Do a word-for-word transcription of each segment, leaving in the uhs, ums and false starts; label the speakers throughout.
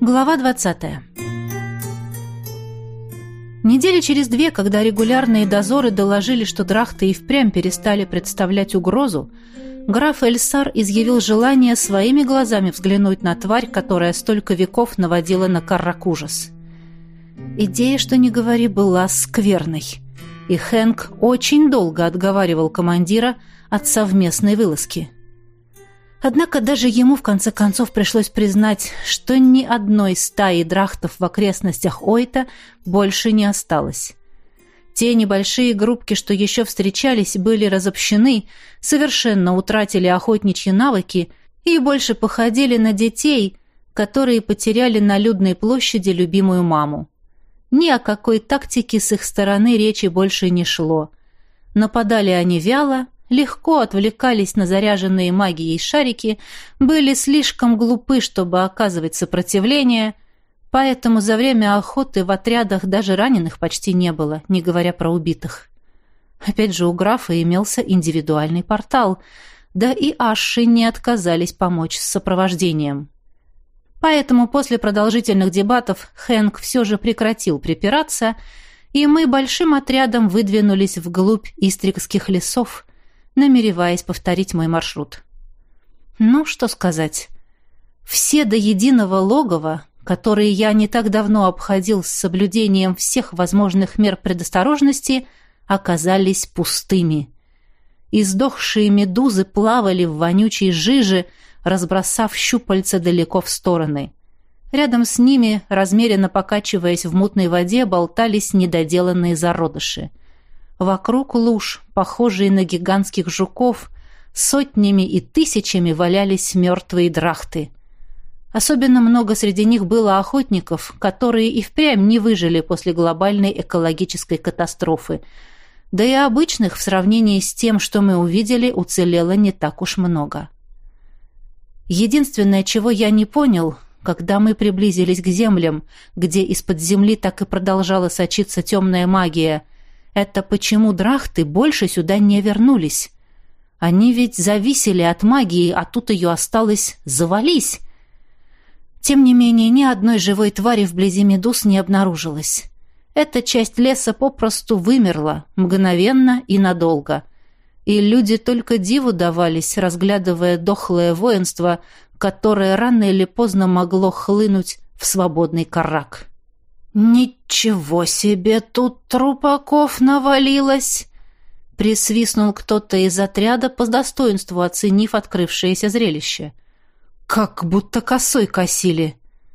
Speaker 1: Глава двадцатая. Недели через две, когда регулярные дозоры доложили, что драхты и впрямь перестали представлять угрозу, граф Эльсар изъявил желание своими глазами взглянуть на тварь, которая столько веков наводила на Каррак ужас. Идея, что ни говори, была скверной, и Хэнк очень долго отговаривал командира от совместной вылазки. Однако даже ему в конце концов пришлось признать, что ни одной стаи драхтов в окрестностях Ойта больше не осталось. Те небольшие группки, что еще встречались, были разобщены, совершенно утратили охотничьи навыки и больше походили на детей, которые потеряли на людной площади любимую маму. Ни о какой тактике с их стороны речи больше не шло. Нападали они вяло, легко отвлекались на заряженные магией шарики, были слишком глупы, чтобы оказывать сопротивление, поэтому за время охоты в отрядах даже раненых почти не было, не говоря про убитых. Опять же, у графа имелся индивидуальный портал, да и аши не отказались помочь с сопровождением. Поэтому после продолжительных дебатов Хэнк все же прекратил припираться, и мы большим отрядом выдвинулись вглубь истрикских лесов, намереваясь повторить мой маршрут. Ну, что сказать. Все до единого логова, которые я не так давно обходил с соблюдением всех возможных мер предосторожности, оказались пустыми. Издохшие медузы плавали в вонючей жиже, разбросав щупальца далеко в стороны. Рядом с ними, размеренно покачиваясь в мутной воде, болтались недоделанные зародыши. Вокруг луж, похожие на гигантских жуков, сотнями и тысячами валялись мертвые драхты. Особенно много среди них было охотников, которые и впрямь не выжили после глобальной экологической катастрофы. Да и обычных в сравнении с тем, что мы увидели, уцелело не так уж много. Единственное, чего я не понял, когда мы приблизились к землям, где из-под земли так и продолжала сочиться темная магия, это почему драхты больше сюда не вернулись. Они ведь зависели от магии, а тут ее осталось завались. Тем не менее, ни одной живой твари вблизи медуз не обнаружилось. Эта часть леса попросту вымерла, мгновенно и надолго. И люди только диву давались, разглядывая дохлое воинство, которое рано или поздно могло хлынуть в свободный Каррак. «Ничего себе, тут трупаков навалилось!» Присвистнул кто-то из отряда, по достоинству оценив открывшееся зрелище. «Как будто косой косили!»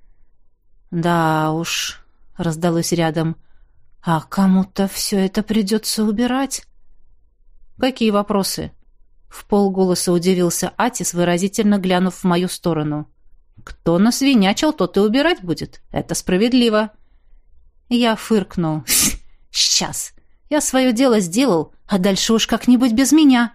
Speaker 1: «Да уж», — раздалось рядом, — «а кому-то все это придется убирать?» «Какие вопросы?» — вполголоса удивился Атис, выразительно глянув в мою сторону. «Кто насвинячил, тот и убирать будет. Это справедливо». Я фыркнул. «Сейчас. Я свое дело сделал, а дальше уж как-нибудь без меня».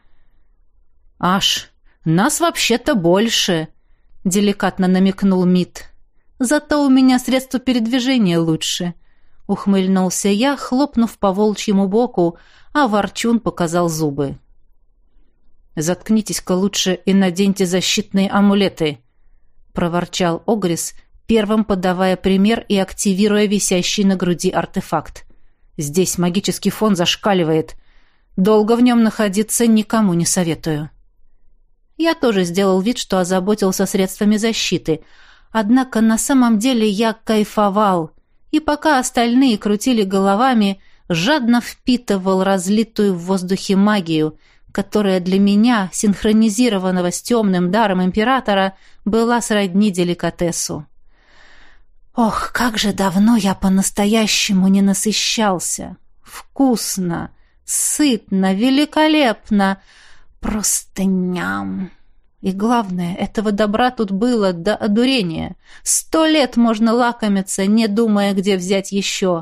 Speaker 1: «Аш, нас вообще-то больше», — деликатно намекнул Мит. «Зато у меня средства передвижения лучше», — ухмыльнулся я, хлопнув по волчьему боку, а Ворчун показал зубы. «Заткнитесь-ка лучше и наденьте защитные амулеты», — проворчал Огрис, первым подавая пример и активируя висящий на груди артефакт. «Здесь магический фон зашкаливает. Долго в нем находиться никому не советую». Я тоже сделал вид, что озаботился средствами защиты, однако на самом деле я кайфовал, и пока остальные крутили головами, жадно впитывал разлитую в воздухе магию, которая для меня, синхронизированного с темным даром императора, была сродни деликатесу. Ох, как же давно я по-настоящему не насыщался. Вкусно, сытно, великолепно. Просто ням. И главное, этого добра тут было до одурения. Сто лет можно лакомиться, не думая, где взять еще.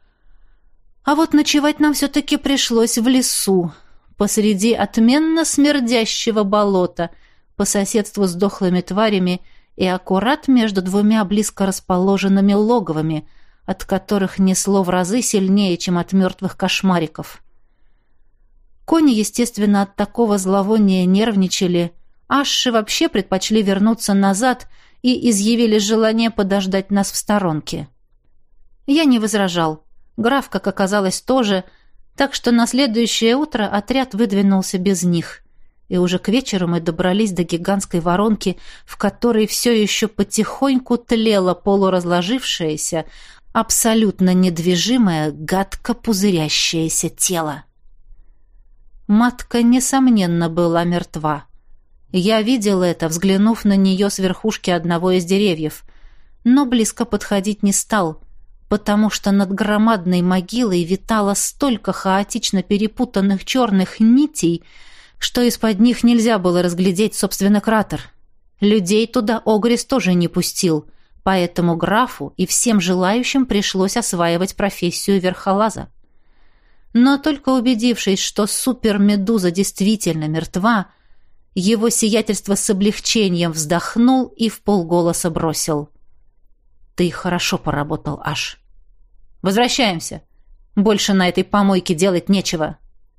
Speaker 1: А вот ночевать нам все-таки пришлось в лесу, посреди отменно смердящего болота, по соседству с дохлыми тварями и аккурат между двумя близко расположенными логовами, от которых несло в разы сильнее, чем от мертвых кошмариков. Кони, естественно, от такого зловония нервничали, аши вообще предпочли вернуться назад и изъявили желание подождать нас в сторонке. Я не возражал. Граф, как оказалось, тоже, так что на следующее утро отряд выдвинулся без них. И уже к вечеру мы добрались до гигантской воронки, в которой все еще потихоньку тлело полуразложившееся, абсолютно недвижимое, гадко пузырящееся тело. Матка, несомненно, была мертва. Я видел это, взглянув на нее с верхушки одного из деревьев, но близко подходить не стал, потому что над громадной могилой витало столько хаотично перепутанных черных нитей, что из-под них нельзя было разглядеть, собственно, кратер. Людей туда Огрис тоже не пустил, поэтому графу и всем желающим пришлось осваивать профессию верхолаза. Но только убедившись, что супермедуза действительно мертва, его сиятельство с облегчением вздохнул и вполголоса бросил: «Ты хорошо поработал, Аш. Возвращаемся. Больше на этой помойке делать нечего».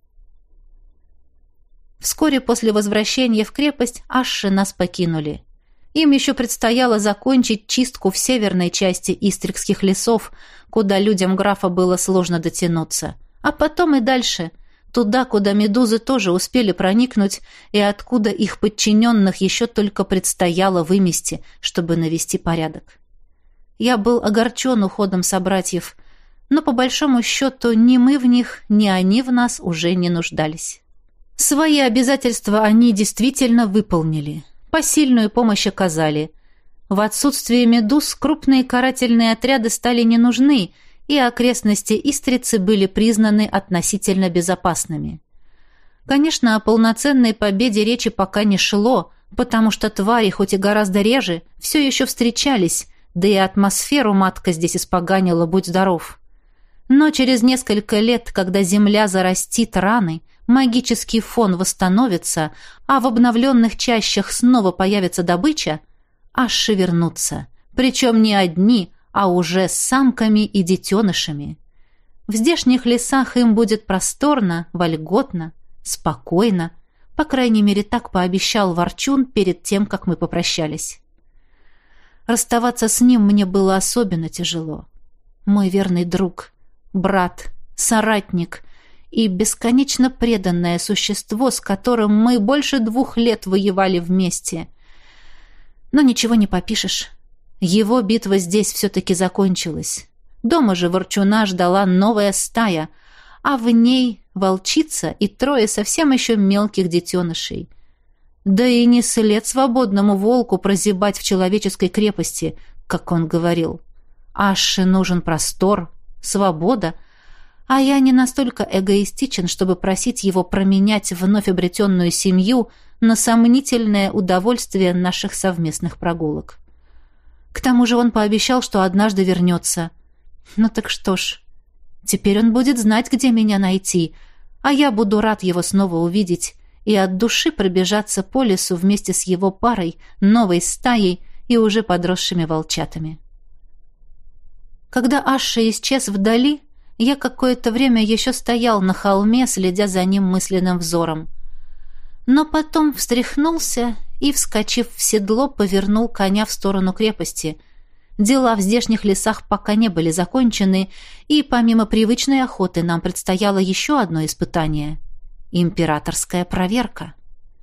Speaker 1: Вскоре после возвращения в крепость Аши нас покинули. Им еще предстояло закончить чистку в северной части Истрикских лесов, куда людям графа было сложно дотянуться. А потом и дальше, туда, куда медузы тоже успели проникнуть, и откуда их подчиненных еще только предстояло вымести, чтобы навести порядок. Я был огорчен уходом собратьев, но по большому счету ни мы в них, ни они в нас уже не нуждались. Свои обязательства они действительно выполнили, посильную помощь оказали. В отсутствие медуз крупные карательные отряды стали не нужны, и окрестности Истрицы были признаны относительно безопасными. Конечно, о полноценной победе речи пока не шло, потому что твари, хоть и гораздо реже, все еще встречались, да и атмосферу матка здесь испоганила, будь здоров. Но через несколько лет, когда земля зарастит раны, магический фон восстановится, а в обновленных чащах снова появится добыча, аши вернутся, причем не одни, а уже с самками и детенышами. В здешних лесах им будет просторно, вольготно, спокойно, по крайней мере, так пообещал Ворчун перед тем, как мы попрощались. Расставаться с ним мне было особенно тяжело. Мой верный друг, брат, соратник и бесконечно преданное существо, с которым мы больше двух лет воевали вместе. Но ничего не попишешь. Его битва здесь все-таки закончилась. Дома же Ворчуна ждала новая стая, а в ней волчица и трое совсем еще мелких детенышей. Да и не след свободному волку прозябать в человеческой крепости, как он говорил. Аше нужен простор, свобода, а я не настолько эгоистичен, чтобы просить его променять вновь обретенную семью на сомнительное удовольствие наших совместных прогулок. К тому же он пообещал, что однажды вернется. Ну так что ж, теперь он будет знать, где меня найти, а я буду рад его снова увидеть и от души пробежаться по лесу вместе с его парой, новой стаей и уже подросшими волчатами. Когда Аша исчез вдали, я какое-то время еще стоял на холме, следя за ним мысленным взором. Но потом встряхнулся и, вскочив в седло, повернул коня в сторону крепости. Дела в здешних лесах пока не были закончены, и помимо привычной охоты нам предстояло еще одно испытание — императорская проверка.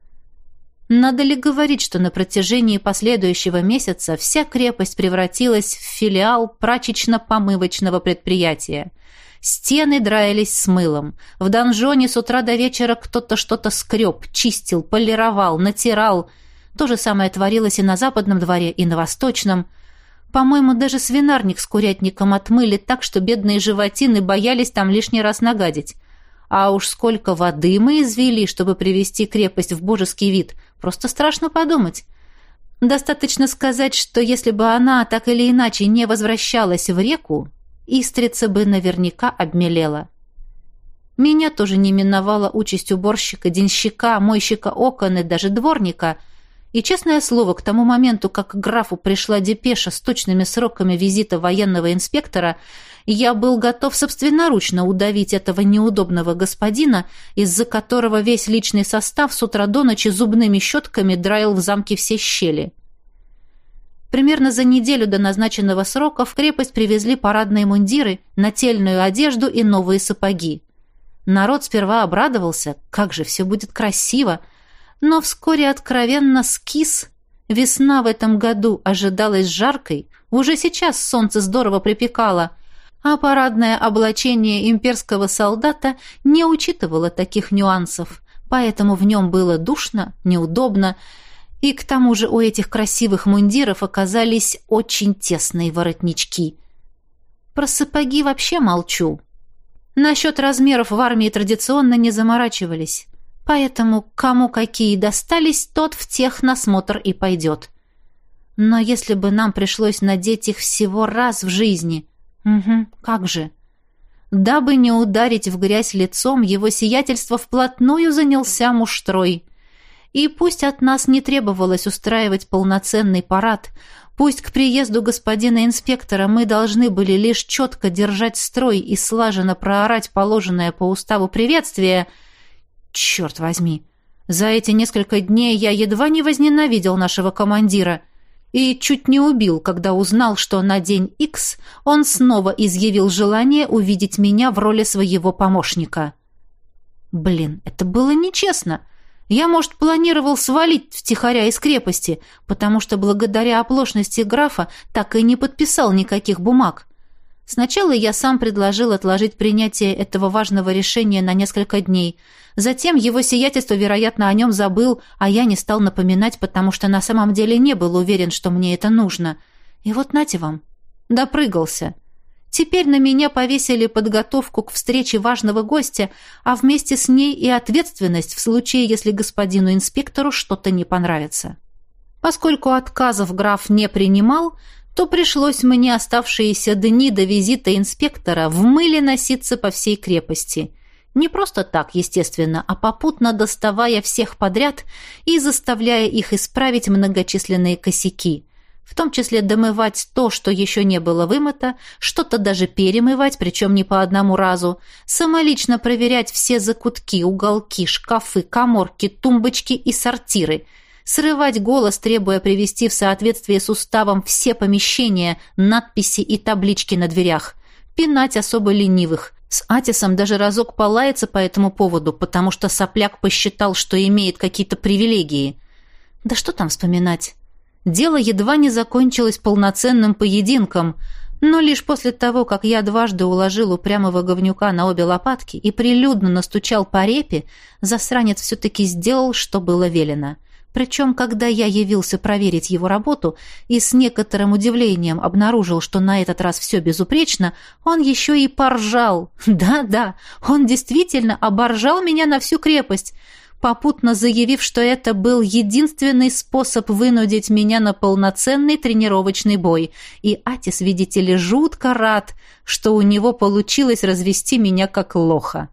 Speaker 1: Надо ли говорить, что на протяжении последующего месяца вся крепость превратилась в филиал прачечно-помывочного предприятия? Стены драились с мылом. В донжоне с утра до вечера кто-то что-то скреб, чистил, полировал, натирал. То же самое творилось и на западном дворе, и на восточном. По-моему, даже свинарник с курятником отмыли так, что бедные животины боялись там лишний раз нагадить. А уж сколько воды мы извели, чтобы привести крепость в божеский вид, просто страшно подумать. Достаточно сказать, что если бы она так или иначе не возвращалась в реку, Истрица бы наверняка обмелела. Меня тоже не миновала участь уборщика, денщика, мойщика окон и даже дворника. И, честное слово, к тому моменту, как к графу пришла депеша с точными сроками визита военного инспектора, я был готов собственноручно удавить этого неудобного господина, из-за которого весь личный состав с утра до ночи зубными щетками драил в замке все щели. Примерно за неделю до назначенного срока в крепость привезли парадные мундиры, нательную одежду и новые сапоги. Народ сперва обрадовался, как же все будет красиво, но вскоре откровенно скис. Весна в этом году ожидалась жаркой, уже сейчас солнце здорово припекало, а парадное облачение имперского солдата не учитывало таких нюансов, поэтому в нем было душно, неудобно, и к тому же у этих красивых мундиров оказались очень тесные воротнички. Про сапоги вообще молчу. Насчет размеров в армии традиционно не заморачивались, поэтому кому какие достались, тот в тех на смотр и пойдет. Но если бы нам пришлось надеть их всего раз в жизни... Угу, как же... Дабы не ударить в грязь лицом, его сиятельство вплотную занялся муштрой. И пусть от нас не требовалось устраивать полноценный парад, пусть к приезду господина инспектора мы должны были лишь четко держать строй и слаженно проорать положенное по уставу приветствие, черт возьми, за эти несколько дней я едва не возненавидел нашего командира и чуть не убил, когда узнал, что на день Икс он снова изъявил желание увидеть меня в роли своего помощника. Блин, это было нечестно. Я, может, планировал свалить втихаря из крепости, потому что благодаря оплошности графа так и не подписал никаких бумаг. Сначала я сам предложил отложить принятие этого важного решения на несколько дней. Затем его сиятельство, вероятно, о нем забыл, а я не стал напоминать, потому что на самом деле не был уверен, что мне это нужно. И вот нате вам, допрыгался. Теперь на меня повесили подготовку к встрече важного гостя, а вместе с ней и ответственность в случае, если господину инспектору что-то не понравится. Поскольку отказов граф не принимал, то пришлось мне оставшиеся дни до визита инспектора в мыле носиться по всей крепости. Не просто так, естественно, а попутно доставая всех подряд и заставляя их исправить многочисленные косяки, в том числе домывать то, что еще не было вымыто, что-то даже перемывать, причем не по одному разу, самолично проверять все закутки, уголки, шкафы, каморки, тумбочки и сортиры, срывать голос, требуя привести в соответствие с уставом все помещения, надписи и таблички на дверях, пинать особо ленивых. С Атисом даже разок полаяться по этому поводу, потому что сопляк посчитал, что имеет какие-то привилегии. Да что там вспоминать? Дело едва не закончилось полноценным поединком, но лишь после того, как я дважды уложил упрямого говнюка на обе лопатки и прилюдно настучал по репе, засранец все-таки сделал, что было велено. Причем, когда я явился проверить его работу и с некоторым удивлением обнаружил, что на этот раз все безупречно, он еще и поржал. Да-да, он действительно оборжал меня на всю крепость, попутно заявив, что это был единственный способ вынудить меня на полноценный тренировочный бой. И Атис, видите ли, жутко рад, что у него получилось развести меня как лоха.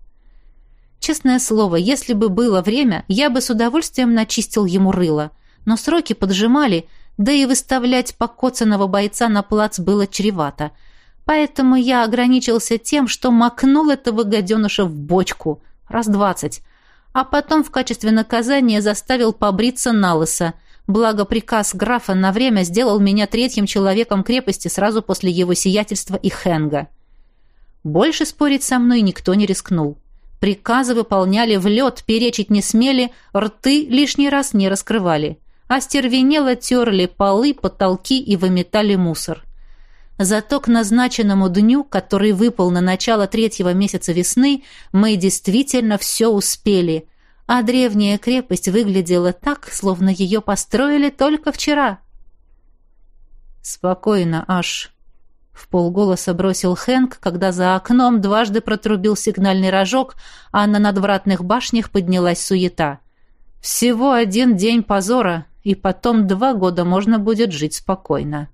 Speaker 1: Честное слово, если бы было время, я бы с удовольствием начистил ему рыло. Но сроки поджимали, да и выставлять покоцанного бойца на плац было чревато. Поэтому я ограничился тем, что макнул этого гаденыша в бочку раз двадцать, а потом в качестве наказания заставил побриться налысо. Благо приказ графа на время сделал меня третьим человеком крепости сразу после его сиятельства и Хенга. Больше спорить со мной никто не рискнул. Приказы выполняли в лед, перечить не смели, рты лишний раз не раскрывали. Остервенело терли полы, потолки и выметали мусор. Зато к назначенному дню, который выпал на начало третьего месяца весны, мы действительно все успели, а древняя крепость выглядела так, словно ее построили только вчера. «Спокойно, Аш», — вполголоса бросил Хэнк, когда за окном дважды протрубил сигнальный рожок, а на надвратных башнях поднялась суета. «Всего один день позора, и потом два года можно будет жить спокойно».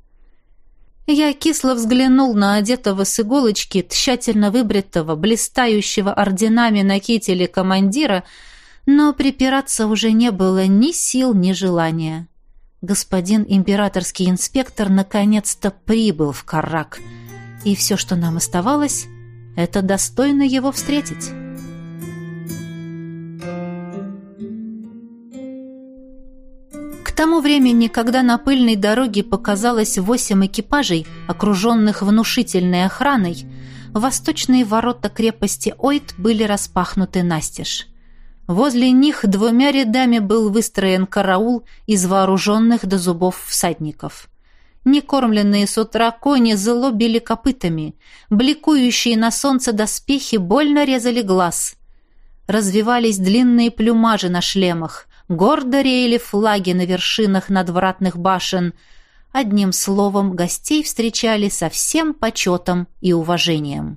Speaker 1: Я кисло взглянул на одетого с иголочки, тщательно выбритого, блистающего орденами на кителе командира, но припираться уже не было ни сил, ни желания. Господин императорский инспектор наконец-то прибыл в Каррак, и все, что нам оставалось, это достойно его встретить. К тому времени, когда на пыльной дороге показалось восемь экипажей, окруженных внушительной охраной, восточные ворота крепости Ойт были распахнуты настежь. Возле них двумя рядами был выстроен караул из вооруженных до зубов всадников. Некормленные с утра кони зло били копытами, бликующие на солнце доспехи больно резали глаз. Развивались длинные плюмажи на шлемах, гордо реяли флаги на вершинах надвратных башен. Одним словом, гостей встречали со всем почетом и уважением.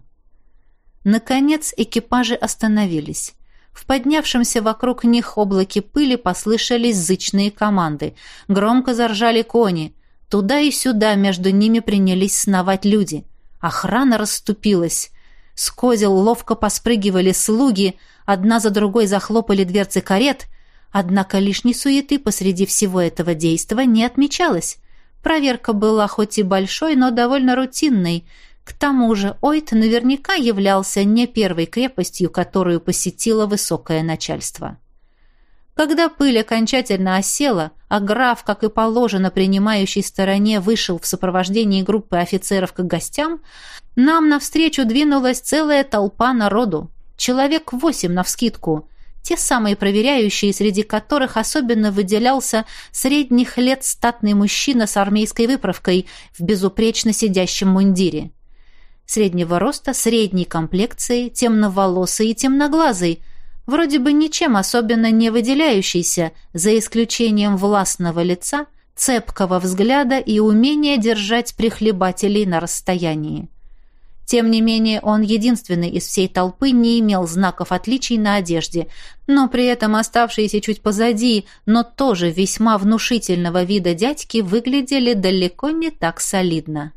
Speaker 1: Наконец экипажи остановились. В поднявшемся вокруг них облаке пыли послышались зычные команды. Громко заржали кони. Туда и сюда между ними принялись сновать люди. Охрана расступилась. С козел ловко поспрыгивали слуги, одна за другой захлопали дверцы карет, однако лишней суеты посреди всего этого действа не отмечалось. Проверка была хоть и большой, но довольно рутинной. К тому же Ойт наверняка являлся не первой крепостью, которую посетило высокое начальство. Когда пыль окончательно осела, а граф, как и положено принимающей стороне, вышел в сопровождении группы офицеров к гостям, нам навстречу двинулась целая толпа народу. Человек восемь навскидку. Те самые проверяющие, среди которых особенно выделялся средних лет статный мужчина с армейской выправкой в безупречно сидящем мундире. Среднего роста, средней комплекции, темноволосый и темноглазый, вроде бы ничем особенно не выделяющийся, за исключением властного лица, цепкого взгляда и умения держать прихлебателей на расстоянии. Тем не менее, он единственный из всей толпы не имел знаков отличий на одежде, но при этом оставшиеся чуть позади, но тоже весьма внушительного вида дядьки выглядели далеко не так солидно.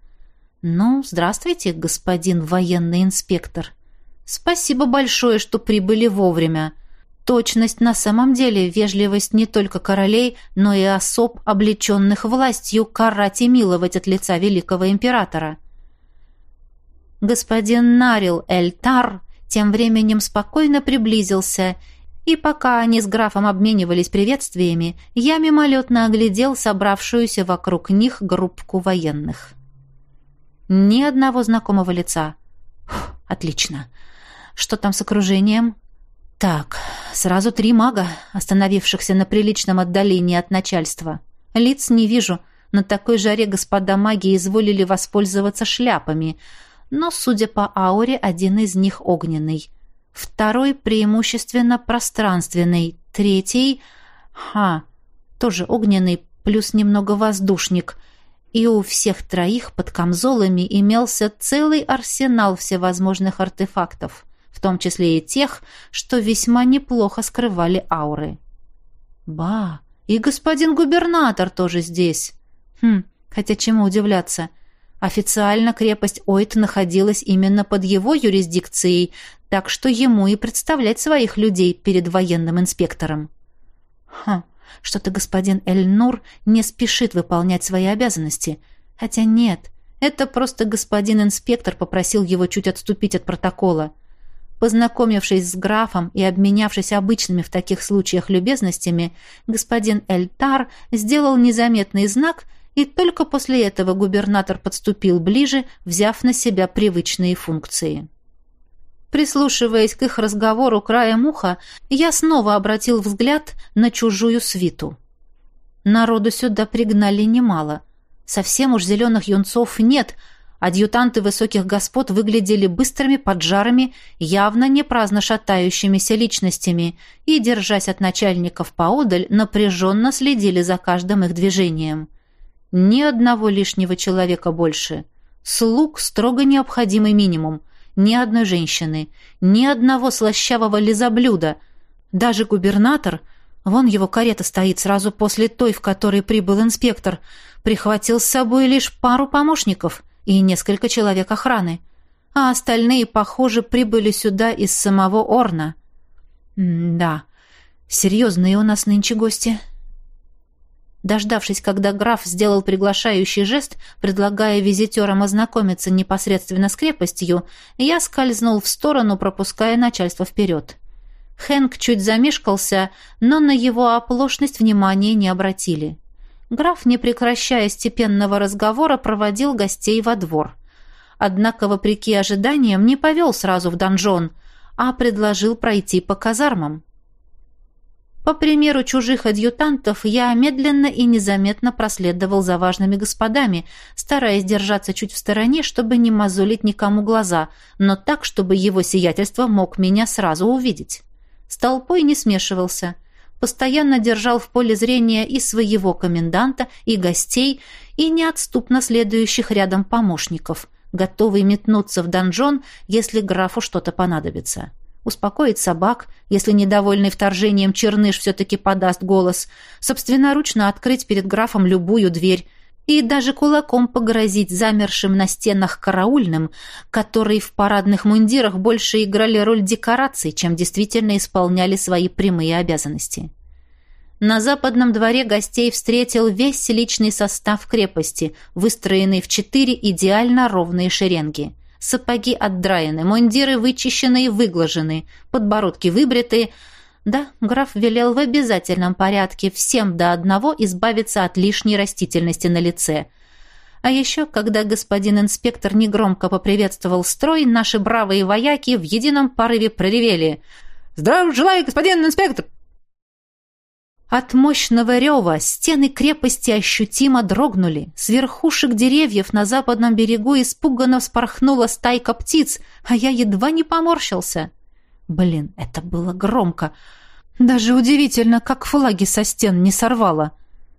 Speaker 1: «Ну, здравствуйте, господин военный инспектор. Спасибо большое, что прибыли вовремя. Точность на самом деле, вежливость не только королей, но и особ, облеченных властью карать и миловать от лица великого императора». Господин Нарил Эльтар тем временем спокойно приблизился, и пока они с графом обменивались приветствиями, я мимолетно оглядел собравшуюся вокруг них группку военных. Ни одного знакомого лица. Фух, отлично. Что там с окружением? Так, сразу три мага, остановившихся на приличном отдалении от начальства. Лиц не вижу. На такой жаре господа маги изволили воспользоваться шляпами. Но, судя по ауре, один из них огненный. Второй преимущественно пространственный. Третий... Ха, тоже огненный, плюс немного воздушник. И у всех троих под камзолами имелся целый арсенал всевозможных артефактов, в том числе и тех, что весьма неплохо скрывали ауры. Ба, и господин губернатор тоже здесь. Хм, хотя чему удивляться? Официально крепость Ойт находилась именно под его юрисдикцией, так что ему и представлять своих людей перед военным инспектором. Хм, что-то господин Эль-Нур не спешит выполнять свои обязанности. Хотя нет, это просто господин инспектор попросил его чуть отступить от протокола. Познакомившись с графом и обменявшись обычными в таких случаях любезностями, господин Эльтар сделал незаметный знак, и только после этого губернатор подступил ближе, взяв на себя привычные функции. Прислушиваясь к их разговору краем уха, я снова обратил взгляд на чужую свиту. Народу сюда пригнали немало. Совсем уж зеленых юнцов нет. Адъютанты высоких господ выглядели быстрыми поджарами, явно не праздно шатающимися личностями, и, держась от начальников поодаль, напряженно следили за каждым их движением. Ни одного лишнего человека больше. Слуг строго необходимый минимум. Ни одной женщины, ни одного слащавого лизоблюда. Даже губернатор, вон его карета стоит сразу после той, в которой прибыл инспектор, прихватил с собой лишь пару помощников и несколько человек охраны. А остальные, похоже, прибыли сюда из самого Орна. М-да, серьезные у нас нынче гости. Дождавшись, когда граф сделал приглашающий жест, предлагая визитерам ознакомиться непосредственно с крепостью, я скользнул в сторону, пропуская начальство вперед. Хэнк чуть замешкался, но на его оплошность внимания не обратили. Граф, не прекращая степенного разговора, проводил гостей во двор. Однако, вопреки ожиданиям, не повел сразу в донжон, а предложил пройти по казармам. По примеру чужих адъютантов, я медленно и незаметно проследовал за важными господами, стараясь держаться чуть в стороне, чтобы не мозолить никому глаза, но так, чтобы его сиятельство мог меня сразу увидеть. С толпой не смешивался, постоянно держал в поле зрения и своего коменданта, и гостей, и неотступно следующих рядом помощников, готовый метнуться в донжон, если графу что-то понадобится. Успокоить собак, если недовольный вторжением черныш все-таки подаст голос, собственноручно открыть перед графом любую дверь и даже кулаком погрозить замершим на стенах караульным, которые в парадных мундирах больше играли роль декораций, чем действительно исполняли свои прямые обязанности. На западном дворе гостей встретил весь личный состав крепости, выстроенный в четыре идеально ровные шеренги. Сапоги отдраены, мундиры вычищены и выглажены, подбородки выбриты. Да, граф велел в обязательном порядке всем до одного избавиться от лишней растительности на лице. А еще, когда господин инспектор негромко поприветствовал строй, наши бравые вояки в едином порыве проревели: «Здравия желаю, господин инспектор!» От мощного рева стены крепости ощутимо дрогнули. С верхушек деревьев на западном берегу испуганно вспорхнула стайка птиц, а я едва не поморщился. Блин, это было громко. Даже удивительно, как флаги со стен не сорвало.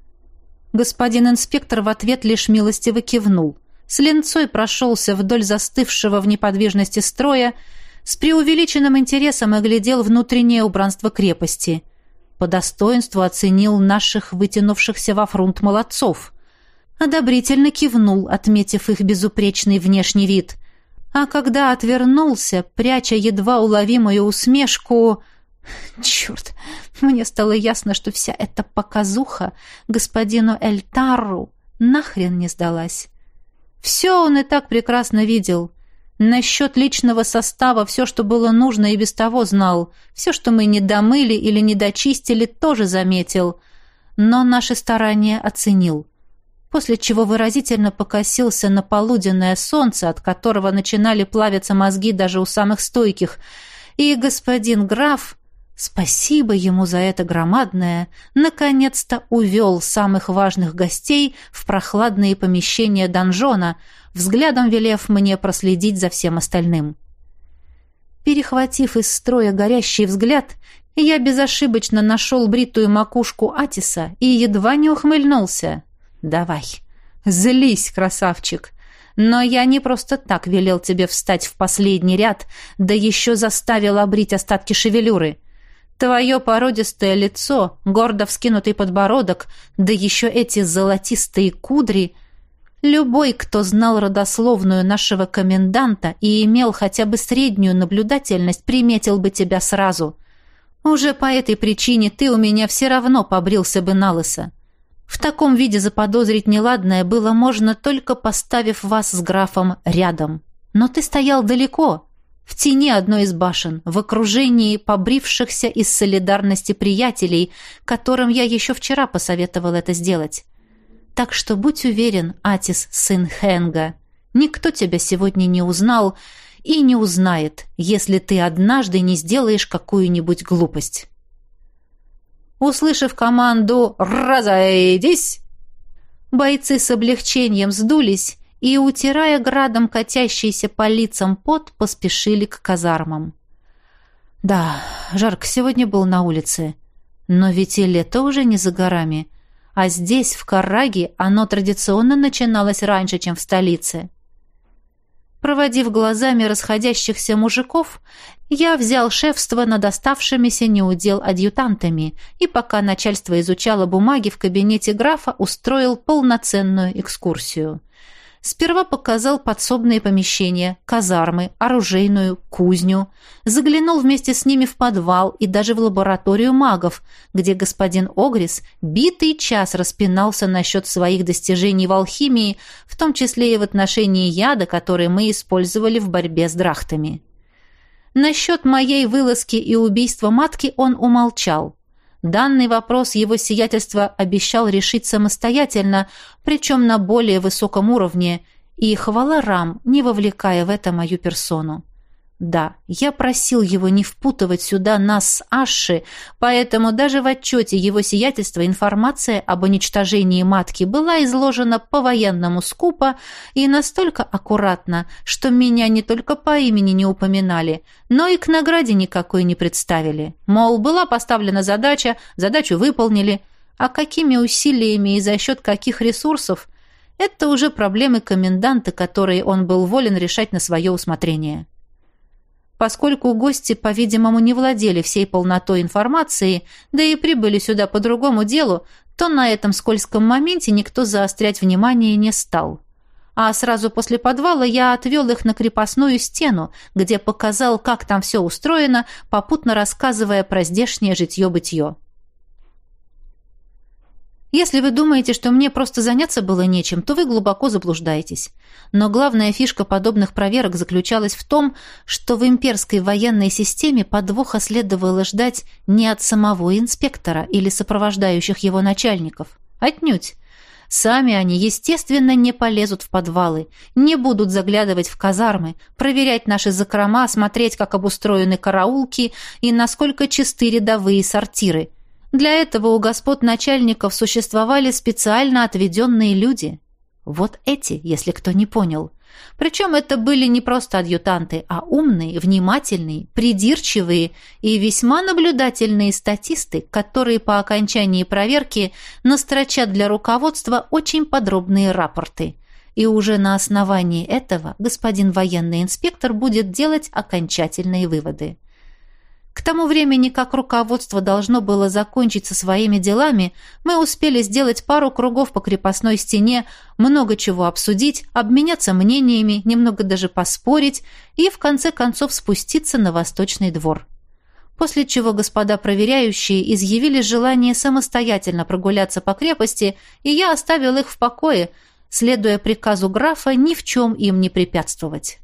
Speaker 1: Господин инспектор в ответ лишь милостиво кивнул. С ленцой прошелся вдоль застывшего в неподвижности строя, с преувеличенным интересом оглядел внутреннее убранство крепости. По достоинству оценил наших вытянувшихся во фрунт молодцов. Одобрительно кивнул, отметив их безупречный внешний вид. А когда отвернулся, пряча едва уловимую усмешку... Черт, мне стало ясно, что вся эта показуха господину Эльтару нахрен не сдалась. Все он и так прекрасно видел. Насчет личного состава все, что было нужно, и без того знал. Все, что мы не домыли или не дочистили, тоже заметил. Но наши старания оценил. После чего выразительно покосился на полуденное солнце, от которого начинали плавиться мозги даже у самых стойких. И господин граф, спасибо ему за это громадное, наконец-то увел самых важных гостей в прохладные помещения донжона, взглядом велев мне проследить за всем остальным. Перехватив из строя горящий взгляд, я безошибочно нашел бритую макушку Атиса и едва не ухмыльнулся. «Давай, злись, красавчик! Но я не просто так велел тебе встать в последний ряд, да еще заставил обрить остатки шевелюры. Твое породистое лицо, гордо вскинутый подбородок, да еще эти золотистые кудри — любой, кто знал родословную нашего коменданта и имел хотя бы среднюю наблюдательность, приметил бы тебя сразу. Уже по этой причине ты у меня все равно побрился бы налысо. В таком виде заподозрить неладное было можно, только поставив вас с графом рядом. Но ты стоял далеко, в тени одной из башен, в окружении побрившихся из солидарности приятелей, которым я еще вчера посоветовал это сделать. Так что будь уверен, Атис, сын Хэнга, никто тебя сегодня не узнал и не узнает, если ты однажды не сделаешь какую-нибудь глупость. Услышав команду «Разойдись!», бойцы с облегчением сдулись и, утирая градом катящийся по лицам пот, поспешили к казармам. Да, жарко сегодня был на улице, но ведь и лето уже не за горами. А здесь, в Карраге, оно традиционно начиналось раньше, чем в столице. Проводив глазами расходящихся мужиков, я взял шефство над оставшимися неудел адъютантами и, пока начальство изучало бумаги в кабинете графа, устроил полноценную экскурсию. Сперва показал подсобные помещения, казармы, оружейную, кузню. Заглянул вместе с ними в подвал и даже в лабораторию магов, где господин Огрис битый час распинался насчет своих достижений в алхимии, в том числе и в отношении яда, который мы использовали в борьбе с драхтами. Насчет моей вылазки и убийства матки он умолчал. Данный вопрос его сиятельство обещал решить самостоятельно, причем на более высоком уровне, и хвала Рам, не вовлекая в это мою персону. Да, я просил его не впутывать сюда нас с Аши, поэтому даже в отчете его сиятельства информация об уничтожении матки была изложена по-военному скупо и настолько аккуратно, что меня не только по имени не упоминали, но и к награде никакой не представили. Мол, была поставлена задача, задачу выполнили, а какими усилиями и за счет каких ресурсов – это уже проблемы коменданта, которые он был волен решать на свое усмотрение. Поскольку гости, по-видимому, не владели всей полнотой информации, да и прибыли сюда по другому делу, то на этом скользком моменте никто заострять внимание не стал. А сразу после подвала я отвел их на крепостную стену, где показал, как там все устроено, попутно рассказывая про здешнее житье-бытье. Если вы думаете, что мне просто заняться было нечем, то вы глубоко заблуждаетесь. Но главная фишка подобных проверок заключалась в том, что в имперской военной системе подвоха следовало ждать не от самого инспектора или сопровождающих его начальников. Отнюдь. Сами они, естественно, не полезут в подвалы, не будут заглядывать в казармы, проверять наши закрома, смотреть, как обустроены караулки и насколько чисты рядовые сортиры. Для этого у господ начальников существовали специально отведенные люди. Вот эти, если кто не понял. Причем это были не просто адъютанты, а умные, внимательные, придирчивые и весьма наблюдательные статисты, которые по окончании проверки настрочат для руководства очень подробные рапорты. И уже на основании этого господин военный инспектор будет делать окончательные выводы. К тому времени, как руководство должно было закончить со своими делами, мы успели сделать пару кругов по крепостной стене, много чего обсудить, обменяться мнениями, немного даже поспорить и, в конце концов, спуститься на восточный двор. После чего господа проверяющие изъявили желание самостоятельно прогуляться по крепости, и я оставил их в покое, следуя приказу графа ни в чем им не препятствовать.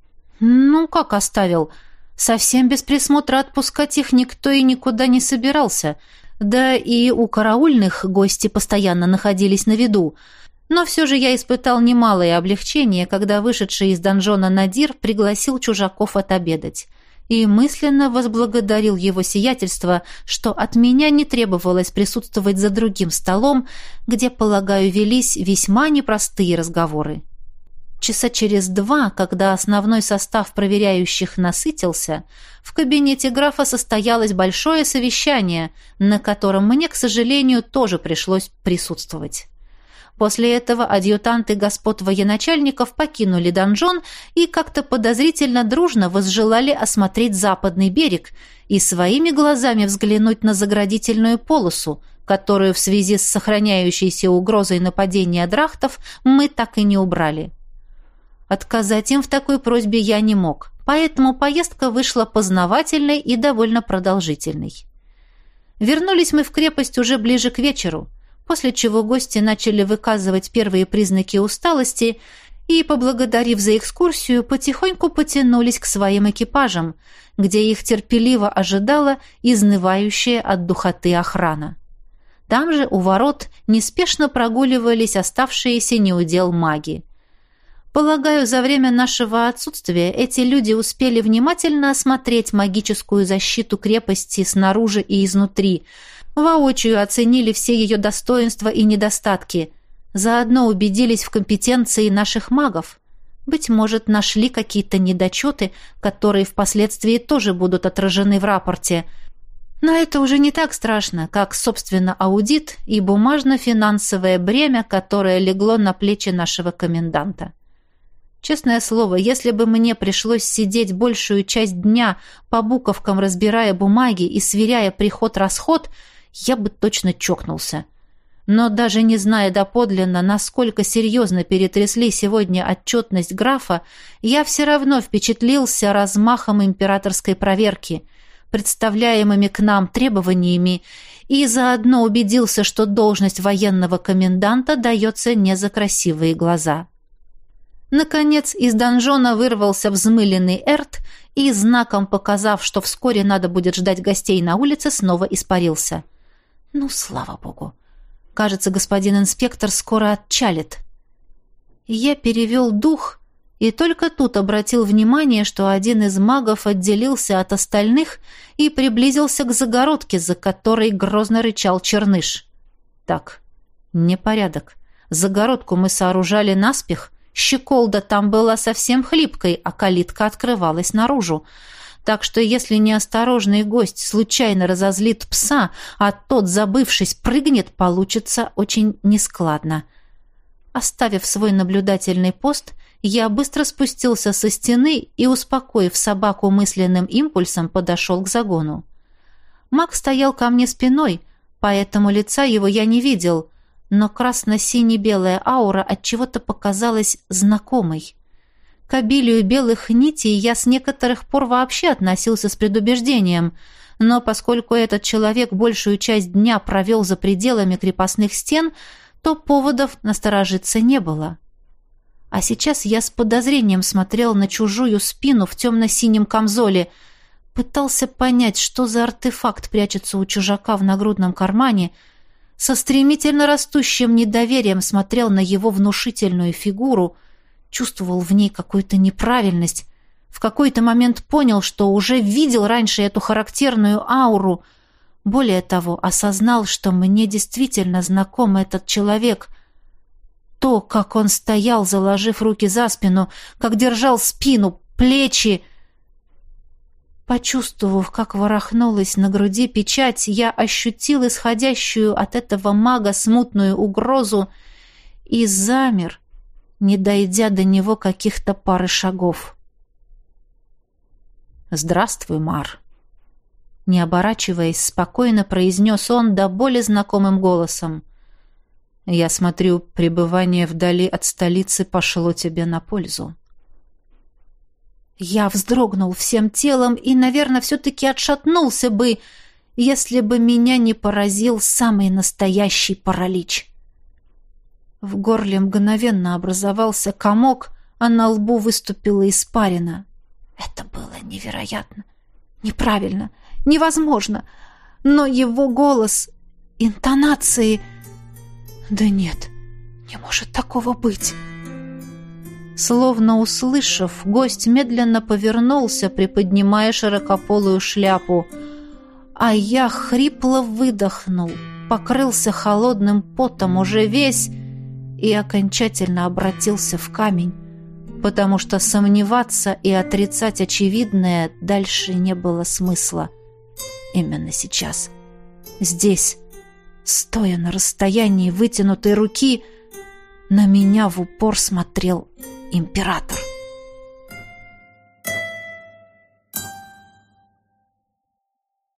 Speaker 1: «Ну, как оставил?» Совсем без присмотра отпускать их никто и никуда не собирался, да и у караульных гости постоянно находились на виду. Но все же я испытал немалое облегчение, когда вышедший из донжона Надир пригласил чужаков отобедать, и мысленно возблагодарил его сиятельство, что от меня не требовалось присутствовать за другим столом, где, полагаю, велись весьма непростые разговоры. Часа через два, когда основной состав проверяющих насытился, в кабинете графа состоялось большое совещание, на котором мне, к сожалению, тоже пришлось присутствовать. После этого адъютанты господ военачальников покинули донжон и как-то подозрительно дружно возжелали осмотреть западный берег и своими глазами взглянуть на заградительную полосу, которую в связи с сохраняющейся угрозой нападения драхтов мы так и не убрали. Отказать им в такой просьбе я не мог, поэтому поездка вышла познавательной и довольно продолжительной. Вернулись мы в крепость уже ближе к вечеру, после чего гости начали выказывать первые признаки усталости и, поблагодарив за экскурсию, потихоньку потянулись к своим экипажам, где их терпеливо ожидала изнывающая от духоты охрана. Там же у ворот неспешно прогуливались оставшиеся неудел маги. Полагаю, за время нашего отсутствия эти люди успели внимательно осмотреть магическую защиту крепости снаружи и изнутри, воочию оценили все ее достоинства и недостатки, заодно убедились в компетенции наших магов. Быть может, нашли какие-то недочеты, которые впоследствии тоже будут отражены в рапорте. Но это уже не так страшно, как, собственно, аудит и бумажно-финансовое бремя, которое легло на плечи нашего коменданта. Честное слово, если бы мне пришлось сидеть большую часть дня по буковкам, разбирая бумаги и сверяя приход-расход, я бы точно чокнулся. Но даже не зная доподлинно, насколько серьезно перетрясли сегодня отчетность графа, я все равно впечатлился размахом императорской проверки, представляемыми к нам требованиями, и заодно убедился, что должность военного коменданта дается не за красивые глаза. Наконец из донжона вырвался взмыленный Эрт и, знаком показав, что вскоре надо будет ждать гостей на улице, снова испарился. Ну, слава богу. Кажется, господин инспектор скоро отчалит. Я перевел дух и только тут обратил внимание, что один из магов отделился от остальных и приблизился к загородке, за которой грозно рычал Черныш. Так, непорядок. Загородку мы сооружали наспех, щеколда там была совсем хлипкой, а калитка открывалась наружу. Так что если неосторожный гость случайно разозлит пса, а тот, забывшись, прыгнет, получится очень нескладно. Оставив свой наблюдательный пост, я быстро спустился со стены и, успокоив собаку мысленным импульсом, подошел к загону. Маг стоял ко мне спиной, поэтому лица его я не видел, но красно-сине-белая аура отчего-то показалась знакомой. К обилию белых нитей я с некоторых пор вообще относился с предубеждением, но поскольку этот человек большую часть дня провел за пределами крепостных стен, то поводов насторожиться не было. А сейчас я с подозрением смотрел на чужую спину в темно-синем камзоле, пытался понять, что за артефакт прячется у чужака в нагрудном кармане, со стремительно растущим недоверием смотрел на его внушительную фигуру, чувствовал в ней какую-то неправильность, в какой-то момент понял, что уже видел раньше эту характерную ауру. Более того, осознал, что мне действительно знаком этот человек. То, как он стоял, заложив руки за спину, как держал спину, плечи. Почувствовав, как ворохнулась на груди печать, я ощутил исходящую от этого мага смутную угрозу и замер, не дойдя до него каких-то пары шагов. «Здравствуй, Мар!» Не оборачиваясь, спокойно произнес он до боли знакомым голосом. «Я смотрю, пребывание вдали от столицы пошло тебе на пользу». Я вздрогнул всем телом и, наверное, все-таки отшатнулся бы, если бы меня не поразил самый настоящий паралич. В горле мгновенно образовался комок, а на лбу выступила испарина. Это было невероятно, неправильно, невозможно, но его голос, интонации... Да нет, не может такого быть. Словно услышав, гость медленно повернулся, приподнимая широкополую шляпу, а я хрипло выдохнул, покрылся холодным потом уже весь и окончательно обратился в камень, потому что сомневаться и отрицать очевидное дальше не было смысла. Именно сейчас, здесь, стоя на расстоянии вытянутой руки, на меня в упор смотрел император.